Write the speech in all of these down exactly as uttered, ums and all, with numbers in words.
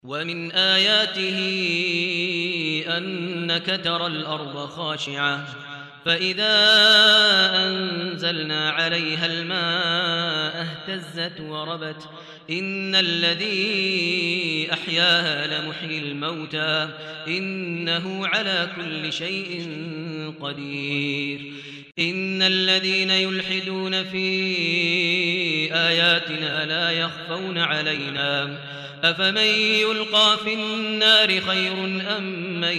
ومن آياته أنك ترى الأرض خاشعة فإذا أنزلنا عليها الماء اهتزت وربت إن الذي أحياها لمحيي الموتى إنه على كل شيء قدير. إن الذين يلحدون في آياتنا لا يخفون علينا أفمن يلقى في النار خير أم من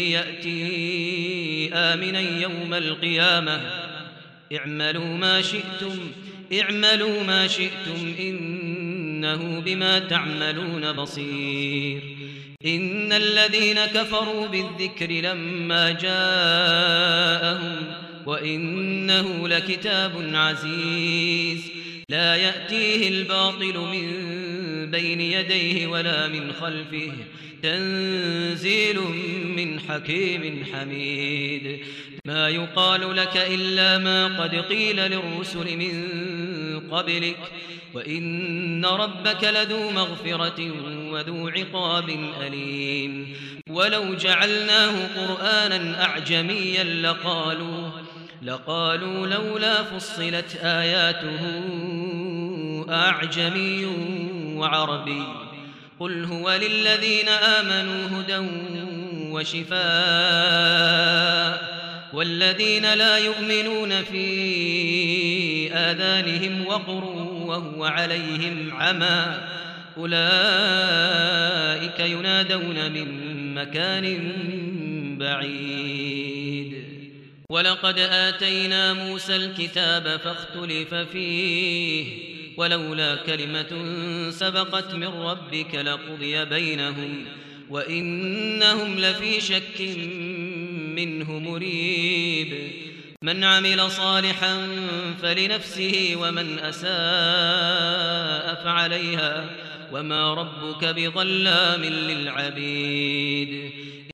يأتي آمنا يوم القيامة اعملوا ما شئتم اعملوا ما شئتم إنه بما تعملون بصير. إن الذين كفروا بالذكر لما جاءهم وإنه لكتاب عزيز لا يأتيه الباطل من بين يديه ولا من خلفه تنزيل من حكيم حميد. ما يقال لك إلا ما قد قيل للرسل من قبلك وإن ربك لذو مغفرة وذو عقاب أليم. ولو جعلناه قرآنا أعجميا لقالوا لقالوا لولا فصلت آياته أعجمي وعربي قل هو للذين آمنوا هدى وشفاء والذين لا يؤمنون في آذانهم وقر وهو عليهم عمى أولئك ينادون من مكان بعيد. ولقد آتينا موسى الكتاب فاختلف فيه ولولا كلمة سبقت من ربك لقضي بينهم وإنهم لفي شك منه مريب. من عمل صالحا فلنفسه ومن أساء فعليها وما ربك بظلام للعبيد.